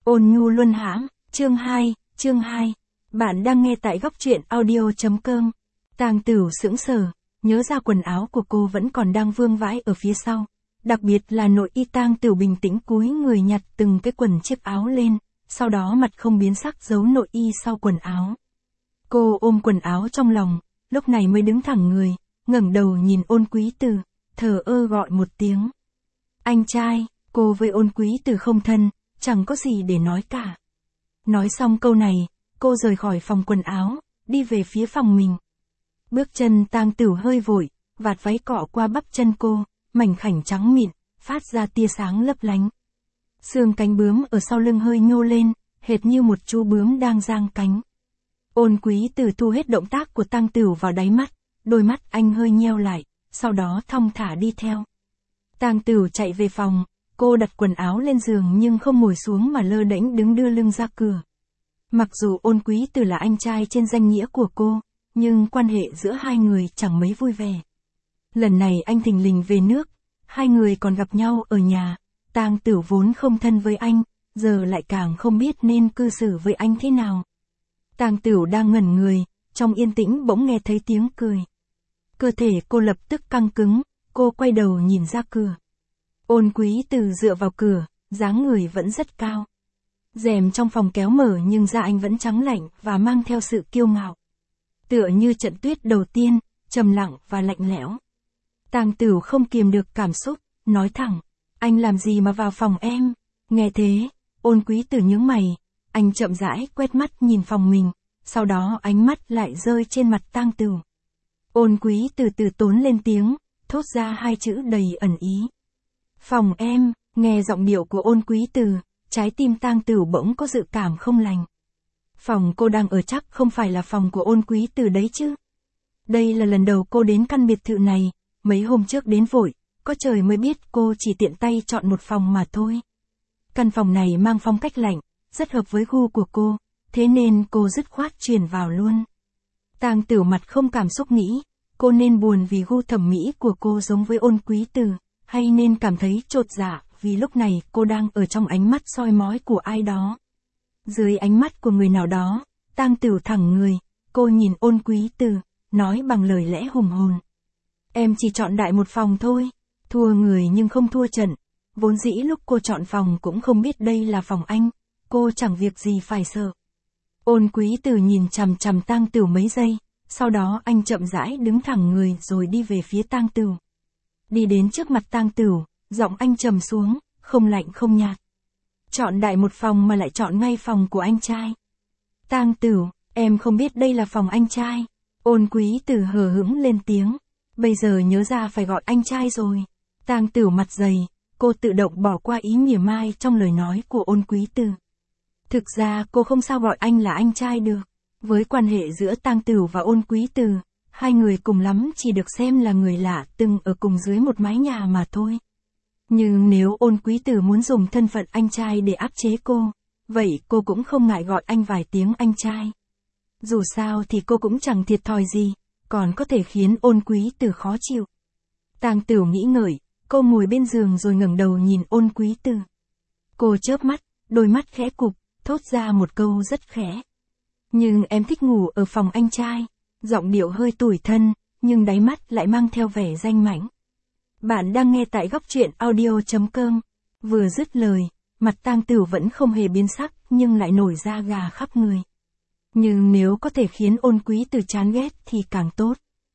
Ôn nhu luân hãm, chương 2. Bạn đang nghe tại góc truyện audio.com. Tang Tửu sững sờ, nhớ ra quần áo của cô vẫn còn đang vương vãi ở phía sau. Đặc biệt là nội y. Tang Tửu bình tĩnh cúi người nhặt từng cái quần chiếc áo lên, sau đó mặt không biến sắc giấu nội y sau quần áo. Cô ôm quần áo trong lòng, lúc này mới đứng thẳng người, ngẩng đầu nhìn Ôn Quý Từ, thờ ơ gọi một tiếng. Anh trai. Cô với Ôn Quý Từ không thân, chẳng có gì để nói cả. Nói xong câu này, cô rời khỏi phòng quần áo, đi về phía phòng mình. Bước chân Tang Tửu hơi vội, vạt váy cọ qua bắp chân cô, mảnh khảnh trắng mịn, phát ra tia sáng lấp lánh. Xương cánh bướm ở sau lưng hơi nhô lên, hệt như một chú bướm đang giang cánh. Ôn Quý Từ thu hết động tác của Tang Tửu vào đáy mắt, đôi mắt anh hơi nheo lại, sau đó thong thả đi theo. Tang Tửu chạy về phòng, cô đặt quần áo lên giường nhưng không ngồi xuống mà lơ đễnh đứng đưa lưng ra cửa. Mặc dù Ôn Quý Từ là anh trai trên danh nghĩa của cô, nhưng quan hệ giữa hai người chẳng mấy vui vẻ. Lần này anh thình lình về nước, hai người còn gặp nhau ở nhà. Tang Tửu vốn không thân với anh, giờ lại càng không biết nên cư xử với anh thế nào. Tang Tửu đang ngẩn người, trong yên tĩnh bỗng nghe thấy tiếng cười. Cơ thể cô lập tức căng cứng, cô quay đầu nhìn ra cửa. Ôn Quý Từ dựa vào cửa, dáng người vẫn rất cao. Rèm trong phòng kéo mở nhưng da anh vẫn trắng lạnh và mang theo sự kiêu ngạo. Tựa như trận tuyết đầu tiên, trầm lặng và lạnh lẽo. Tang Tửu không kiềm được cảm xúc, nói thẳng, anh làm gì mà vào phòng em? Nghe thế, Ôn Quý Từ nhướng mày, anh chậm rãi quét mắt nhìn phòng mình, sau đó ánh mắt lại rơi trên mặt Tang Tửu. Ôn Quý Từ từ tốn lên tiếng, thốt ra hai chữ đầy ẩn ý. Phòng em. Nghe giọng điệu của Ôn Quý Từ, trái tim Tang Tửu bỗng có dự cảm không lành. Phòng cô đang ở chắc không phải là phòng của Ôn Quý Từ đấy chứ? Đây là lần đầu cô đến căn biệt thự này, mấy hôm trước đến vội, có trời mới biết cô chỉ tiện tay chọn một phòng mà thôi. Căn phòng này mang phong cách lạnh, rất hợp với gu của cô, thế nên cô dứt khoát chuyển vào luôn. Tang Tửu mặt không cảm xúc nghĩ, cô nên buồn vì gu thẩm mỹ của cô giống với Ôn Quý Từ, hay nên cảm thấy chột dạ vì lúc này cô đang ở trong ánh mắt soi mói của ai đó. Dưới ánh mắt của người nào đó, Tang Tửu thẳng người, cô nhìn Ôn Quý Từ, nói bằng lời lẽ hùng hồn. Em chỉ chọn đại một phòng thôi, thua người nhưng không thua trận. Vốn dĩ lúc cô chọn phòng cũng không biết đây là phòng anh, cô chẳng việc gì phải sợ. Ôn Quý Từ nhìn chằm chằm Tang Tửu mấy giây, sau đó anh chậm rãi đứng thẳng người rồi đi về phía Tang Tửu. Đi đến trước mặt Tang Tửu, giọng anh trầm xuống, không lạnh không nhạt. Chọn đại một phòng mà lại chọn ngay phòng của anh trai. Tang Tửu, em không biết đây là phòng anh trai. Ôn Quý Từ hờ hững lên tiếng. Bây giờ nhớ ra phải gọi anh trai rồi. Tang Tửu mặt dày, cô tự động bỏ qua ý mỉa mai trong lời nói của Ôn Quý Từ. Thực ra cô không sao gọi anh là anh trai được. Với quan hệ giữa Tang Tửu và Ôn Quý Từ, hai người cùng lắm chỉ được xem là người lạ từng ở cùng dưới một mái nhà mà thôi. Nhưng nếu Ôn Quý Từ muốn dùng thân phận anh trai để áp chế cô, vậy cô cũng không ngại gọi anh vài tiếng anh trai. Dù sao thì cô cũng chẳng thiệt thòi gì, còn có thể khiến Ôn Quý Từ khó chịu. Tang Tửu nghĩ ngợi, cô ngồi bên giường rồi ngẩng đầu nhìn Ôn Quý Từ. Cô chớp mắt, đôi mắt khẽ cụp, thốt ra một câu rất khẽ. Nhưng em thích ngủ ở phòng anh trai. Giọng điệu hơi tủi thân, nhưng đáy mắt lại mang theo vẻ danh mãnh. Bạn đang nghe tại góc truyện audio.com. Vừa dứt lời, mặt Tang Tửu vẫn không hề biến sắc nhưng lại nổi da gà khắp người. Nhưng nếu có thể khiến Ôn Quý Từ chán ghét thì càng tốt.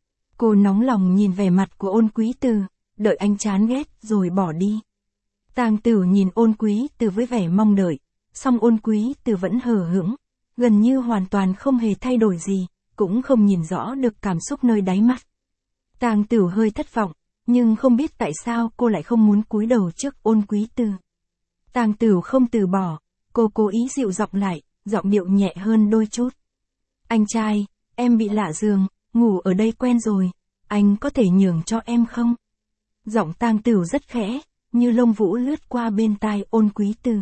Cô nóng lòng nhìn vẻ mặt của Ôn Quý Từ, đợi anh chán ghét rồi bỏ đi. Tang Tửu nhìn Ôn Quý Từ với vẻ mong đợi, song Ôn Quý Từ vẫn hờ hững, gần như hoàn toàn không hề thay đổi gì, cũng không nhìn rõ được cảm xúc nơi đáy mắt. Tang Tửu hơi thất vọng, nhưng không biết tại sao cô lại không muốn cúi đầu trước Ôn Quý Từ. Tang Tửu không từ bỏ, cô cố ý dịu giọng lại, giọng điệu nhẹ hơn đôi chút. Anh trai, em bị lạ giường, ngủ ở đây quen rồi, anh có thể nhường cho em không? Giọng Tang Tửu rất khẽ, như lông vũ lướt qua bên tai Ôn Quý Từ.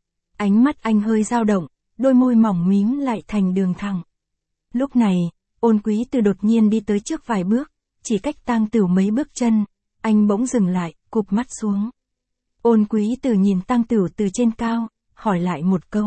Ánh mắt anh hơi dao động, đôi môi mỏng mím lại thành đường thẳng. Lúc này, Ôn Quý Từ đột nhiên đi tới trước vài bước, chỉ cách Tang Tửu mấy bước chân, anh bỗng dừng lại, cụp mắt xuống. Ôn Quý Từ nhìn Tang Tửu từ trên cao, hỏi lại một câu.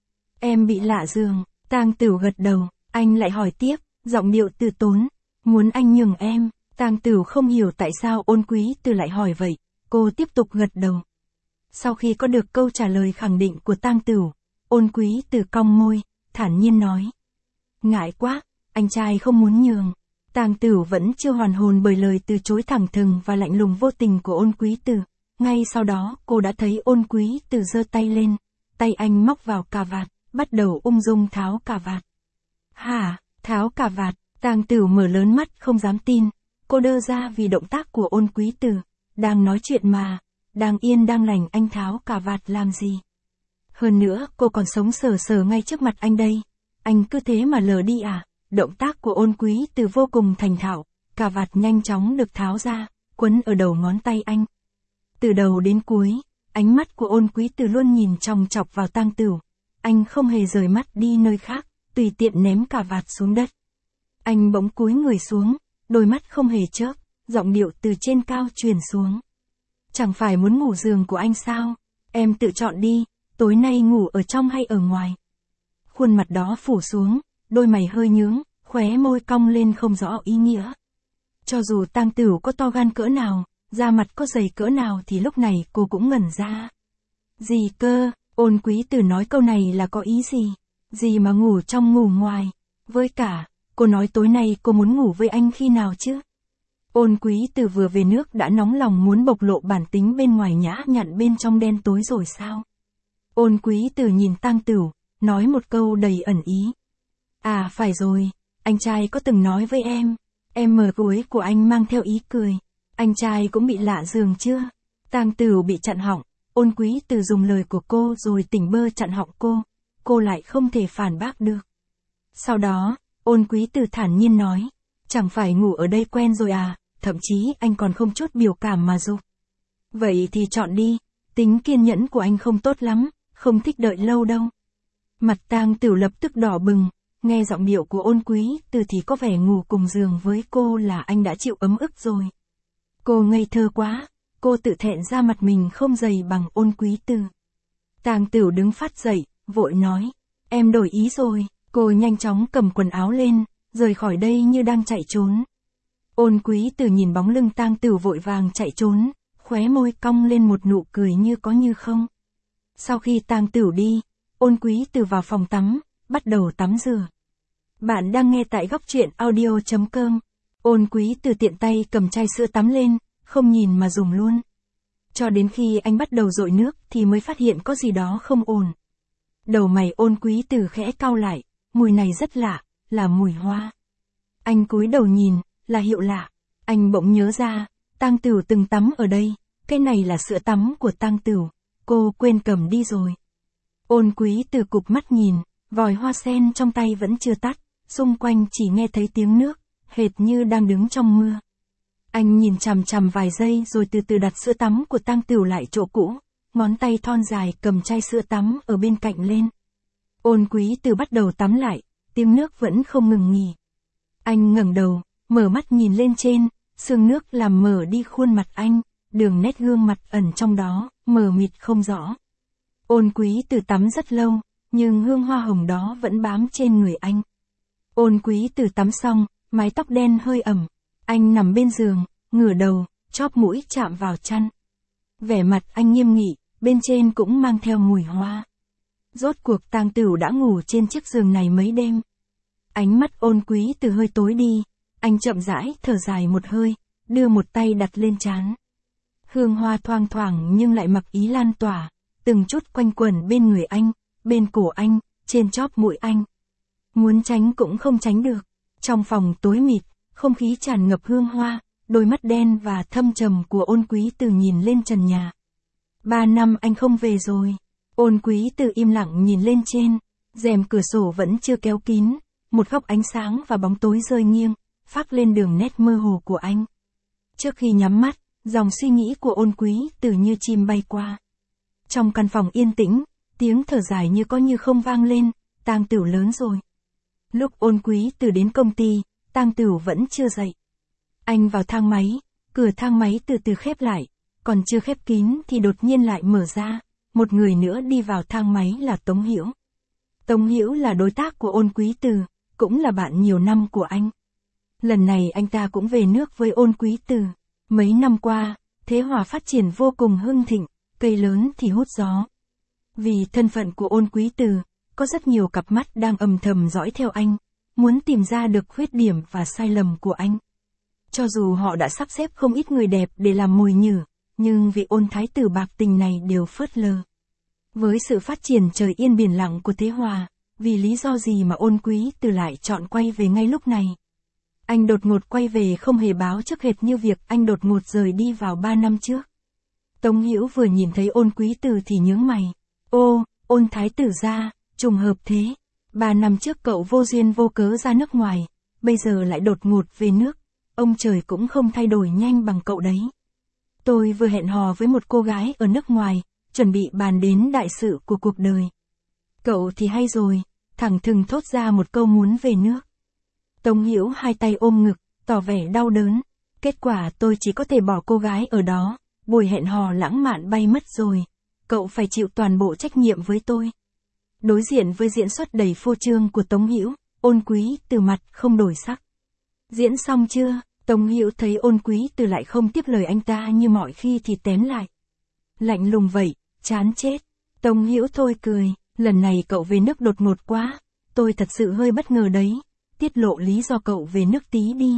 Em bị lạ giường, Tang Tửu gật đầu, anh lại hỏi tiếp, giọng điệu từ tốn, muốn anh nhường em. Tang Tửu không hiểu tại sao Ôn Quý Từ lại hỏi vậy, cô tiếp tục gật đầu. Sau khi có được câu trả lời khẳng định của Tang Tửu, Ôn Quý Từ cong môi, thản nhiên nói. Ngại quá, anh trai không muốn nhường. Tang Tửu vẫn chưa hoàn hồn bởi lời từ chối thẳng thừng và lạnh lùng vô tình của Ôn Quý Từ. Ngay sau đó cô đã thấy Ôn Quý Từ giơ tay lên, tay anh móc vào cà vạt, bắt đầu ung dung tháo cà vạt. Hả, tháo cà vạt, Tang Tửu mở lớn mắt không dám tin, cô đơ ra vì động tác của Ôn Quý Từ, đang nói chuyện mà, đang yên đang lành anh tháo cà vạt làm gì. Hơn nữa cô còn sống sờ sờ ngay trước mặt anh đây, anh cứ thế mà lờ đi à. Động tác của Ôn Quý Từ vô cùng thành thạo, cà vạt nhanh chóng được tháo ra, quấn ở đầu ngón tay anh. Từ đầu đến cuối, ánh mắt của Ôn Quý Từ luôn nhìn chòng chọc vào Tang Tửu, anh không hề rời mắt đi nơi khác, tùy tiện ném cà vạt xuống đất. Anh bỗng cúi người xuống, đôi mắt không hề chớp, giọng điệu từ trên cao truyền xuống. Chẳng phải muốn ngủ giường của anh sao? Em tự chọn đi, tối nay ngủ ở trong hay ở ngoài? Khuôn mặt đó phủ xuống, đôi mày hơi nhướng, khóe môi cong lên không rõ ý nghĩa. Cho dù Tang Tửu có to gan cỡ nào, da mặt có dày cỡ nào thì lúc này cô cũng ngẩn ra. Gì cơ, Ôn Quý Từ nói câu này là có ý gì? Gì mà ngủ trong ngủ ngoài? Với cả, cô nói tối nay cô muốn ngủ với anh khi nào chứ? Ôn Quý Từ vừa về nước đã nóng lòng muốn bộc lộ bản tính bên ngoài nhã nhặn bên trong đen tối rồi sao? Ôn Quý Từ nhìn Tang Tửu, nói một câu đầy ẩn ý. À phải rồi, anh trai có từng nói với em mở cuối của anh mang theo ý cười. Anh trai cũng bị lạ giường chưa? Tang Tửu bị chặn họng, Ôn Quý Từ dùng lời của cô rồi tỉnh bơ chặn họng cô lại không thể phản bác được. Sau đó, Ôn Quý Từ thản nhiên nói, chẳng phải ngủ ở đây quen rồi à, thậm chí anh còn không chút biểu cảm mà giục. Vậy thì chọn đi, tính kiên nhẫn của anh không tốt lắm, không thích đợi lâu đâu. Mặt Tang Tửu lập tức đỏ bừng, nghe giọng điệu của Ôn Quý Từ thì có vẻ ngủ cùng giường với cô là anh đã chịu ấm ức rồi. Cô ngây thơ quá, cô tự thẹn ra mặt mình không dày bằng Ôn Quý Từ. Tang Tửu đứng phát dậy, vội nói, em đổi ý rồi, cô nhanh chóng cầm quần áo lên, rời khỏi đây như đang chạy trốn. Ôn Quý Từ nhìn bóng lưng Tang Tửu vội vàng chạy trốn, khóe môi cong lên một nụ cười như có như không. Sau khi Tang Tửu đi, Ôn Quý Từ vào phòng tắm, bắt đầu tắm rửa. Bạn đang nghe tại góc truyện audio.com. Ôn Quý Từ tiện tay cầm chai sữa tắm lên, không nhìn mà dùng luôn. Cho đến khi anh bắt đầu dội nước thì mới phát hiện có gì đó không ổn. Đầu mày Ôn Quý Từ khẽ cau lại, mùi này rất lạ, là mùi hoa. Anh cúi đầu nhìn, là hiệu lạ. Anh bỗng nhớ ra, Tang Tửu từng tắm ở đây, cái này là sữa tắm của Tang Tửu, cô quên cầm đi rồi. Ôn Quý Từ cụp mắt nhìn, vòi hoa sen trong tay vẫn chưa tắt, xung quanh chỉ nghe thấy tiếng nước, hệt như đang đứng trong mưa. Anh nhìn chằm chằm vài giây rồi từ từ đặt sữa tắm của Tang Tửu lại chỗ cũ, ngón tay thon dài cầm chai sữa tắm ở bên cạnh lên. Ôn Quý Từ bắt đầu tắm lại, tiếng nước vẫn không ngừng nghỉ. Anh ngẩng đầu, mở mắt nhìn lên trên, sương nước làm mờ đi khuôn mặt anh, đường nét gương mặt ẩn trong đó, mờ mịt không rõ. Ôn Quý Từ tắm rất lâu, nhưng hương hoa hồng đó vẫn bám trên người anh. Ôn Quý Từ tắm xong, mái tóc đen hơi ẩm. Anh nằm bên giường, ngửa đầu, chóp mũi chạm vào chăn. Vẻ mặt anh nghiêm nghị, bên trên cũng mang theo mùi hoa. Rốt cuộc Tang Tửu đã ngủ trên chiếc giường này mấy đêm. Ánh mắt Ôn Quý Từ hơi tối đi, anh chậm rãi thở dài một hơi, đưa một tay đặt lên trán. Hương hoa thoang thoảng nhưng lại mặc ý lan tỏa, từng chút quanh quẩn bên người anh, bên cổ anh, trên chóp mũi anh. Muốn tránh cũng không tránh được. Trong phòng tối mịt, không khí tràn ngập hương hoa, đôi mắt đen và thâm trầm của Ôn Quý Từ nhìn lên trần nhà. 3 năm anh không về rồi. Ôn Quý Từ im lặng nhìn lên trên, rèm cửa sổ vẫn chưa kéo kín, một góc ánh sáng và bóng tối rơi nghiêng, phác lên đường nét mơ hồ của anh. Trước khi nhắm mắt, dòng suy nghĩ của Ôn Quý Từ như chim bay qua. Trong căn phòng yên tĩnh, tiếng thở dài như có như không vang lên, Tang Tửu lớn rồi. Lúc Ôn Quý Từ đến công ty, Tang Tửu vẫn chưa dậy. Anh vào thang máy, cửa thang máy từ từ khép lại, còn chưa khép kín thì đột nhiên lại mở ra, một người nữa đi vào thang máy là Tống Hữu. Tống Hữu là đối tác của Ôn Quý Từ, cũng là bạn nhiều năm của anh. Lần này anh ta cũng về nước với Ôn Quý Từ. Mấy năm qua, Thế Hòa phát triển vô cùng hưng thịnh, cây lớn thì hút gió. Vì thân phận của Ôn Quý Từ, có rất nhiều cặp mắt đang âm thầm dõi theo anh, muốn tìm ra được khuyết điểm và sai lầm của anh. Cho dù họ đã sắp xếp không ít người đẹp để làm mồi nhử, nhưng vị Ôn thái tử bạc tình này đều phớt lờ. Với sự phát triển trời yên biển lặng của Thế Hòa, vì lý do gì mà Ôn Quý Từ lại chọn quay về ngay lúc này? Anh đột ngột quay về không hề báo trước, hệt như việc anh đột ngột rời đi vào 3 năm trước. Tống Hữu vừa nhìn thấy Ôn Quý Từ thì nhướng mày. Ô, Ôn thái tử gia, trùng hợp thế. 3 năm trước cậu vô duyên vô cớ ra nước ngoài, bây giờ lại đột ngột về nước. Ông trời cũng không thay đổi nhanh bằng cậu đấy. Tôi vừa hẹn hò với một cô gái ở nước ngoài, chuẩn bị bàn đến đại sự của cuộc đời. Cậu thì hay rồi, thẳng thừng thốt ra một câu muốn về nước. Tống Hữu hai tay ôm ngực, tỏ vẻ đau đớn. Kết quả tôi chỉ có thể bỏ cô gái ở đó, buổi hẹn hò lãng mạn bay mất rồi. Cậu phải chịu toàn bộ trách nhiệm với tôi. Đối diện với diễn xuất đầy phô trương của Tống Hữu, Ôn Quý Từ mặt không đổi sắc. Diễn xong chưa? Tống Hữu thấy Ôn Quý Từ lại không tiếp lời anh ta như mọi khi thì tém lại. Lạnh lùng vậy, chán chết. Tống Hữu thôi cười, lần này cậu về nước đột ngột quá, tôi thật sự hơi bất ngờ đấy. Tiết lộ lý do cậu về nước tí đi.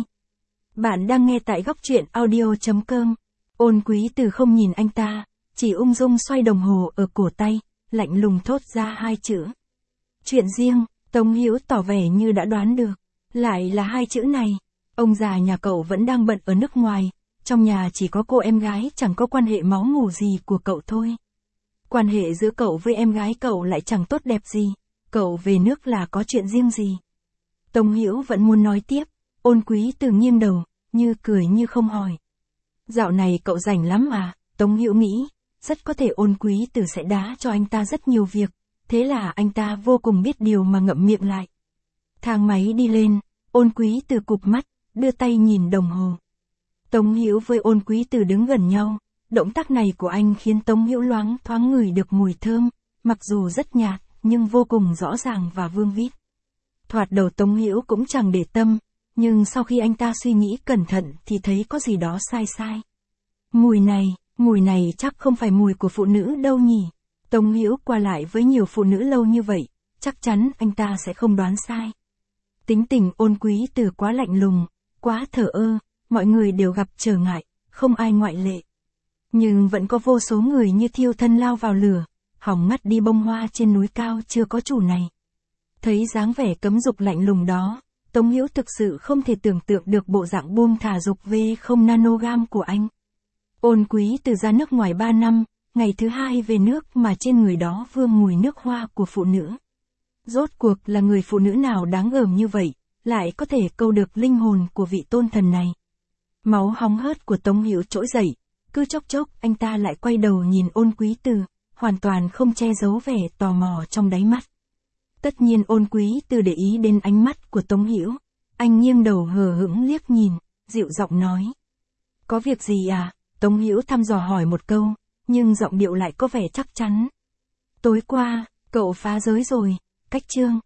Bạn đang nghe tại góc truyện audio.com. Ôn Quý Từ không nhìn anh ta, chỉ ung dung xoay đồng hồ ở cổ tay, lạnh lùng thốt ra hai chữ. Chuyện riêng. Tống Hữu tỏ vẻ như đã đoán được. Lại là hai chữ này. Ông già nhà cậu vẫn đang bận ở nước ngoài, trong nhà chỉ có cô em gái chẳng có quan hệ máu mủ gì của cậu thôi. Quan hệ giữa cậu với em gái cậu lại chẳng tốt đẹp gì, cậu về nước là có chuyện riêng gì? Tống Hữu vẫn muốn nói tiếp, Ôn Quý Từ nghiêng đầu, như cười như không hỏi. Dạo này cậu rảnh lắm à? Tống Hữu nghĩ, rất có thể Ôn Quý Từ sẽ đá cho anh ta rất nhiều việc, thế là anh ta vô cùng biết điều mà ngậm miệng lại. Thang máy đi lên, Ôn Quý Từ cụp mắt, đưa tay nhìn đồng hồ. Tống Hữu với Ôn Quý Từ đứng gần nhau, động tác này của anh khiến Tống Hữu loáng thoáng ngửi được mùi thơm, mặc dù rất nhạt, nhưng vô cùng rõ ràng và vương vít. Thoạt đầu Tống Hữu cũng chẳng để tâm, nhưng sau khi anh ta suy nghĩ cẩn thận thì thấy có gì đó sai sai. Mùi này chắc không phải mùi của phụ nữ đâu nhỉ. Tống Hữu qua lại với nhiều phụ nữ lâu như vậy, chắc chắn anh ta sẽ không đoán sai. Tính tình Ôn Quý Từ quá lạnh lùng, quá thờ ơ, mọi người đều gặp trở ngại, không ai ngoại lệ. Nhưng vẫn có vô số người như thiêu thân lao vào lửa, hỏng ngắt đi bông hoa trên núi cao chưa có chủ này. Thấy dáng vẻ cấm dục lạnh lùng đó, Tống Hữu thực sự không thể tưởng tượng được bộ dạng buông thả dục V0 nanogam của anh. Ôn Quý Từ ra nước ngoài 3 năm, ngày thứ 2 về nước mà trên người đó vương mùi nước hoa của phụ nữ. Rốt cuộc là người phụ nữ nào đáng gờm như vậy, lại có thể câu được linh hồn của vị tôn thần này. Máu hóng hớt của Tống Hữu trỗi dậy, cứ chốc chốc anh ta lại quay đầu nhìn Ôn Quý Từ, hoàn toàn không che giấu vẻ tò mò trong đáy mắt. Tất nhiên Ôn Quý Từ để ý đến ánh mắt của Tống Hữu, anh nghiêng đầu hờ hững liếc nhìn, dịu giọng nói. Có việc gì à? Tống Hữu thăm dò hỏi một câu, nhưng giọng điệu lại có vẻ chắc chắn. Tối qua, cậu phá giới rồi, cách chương.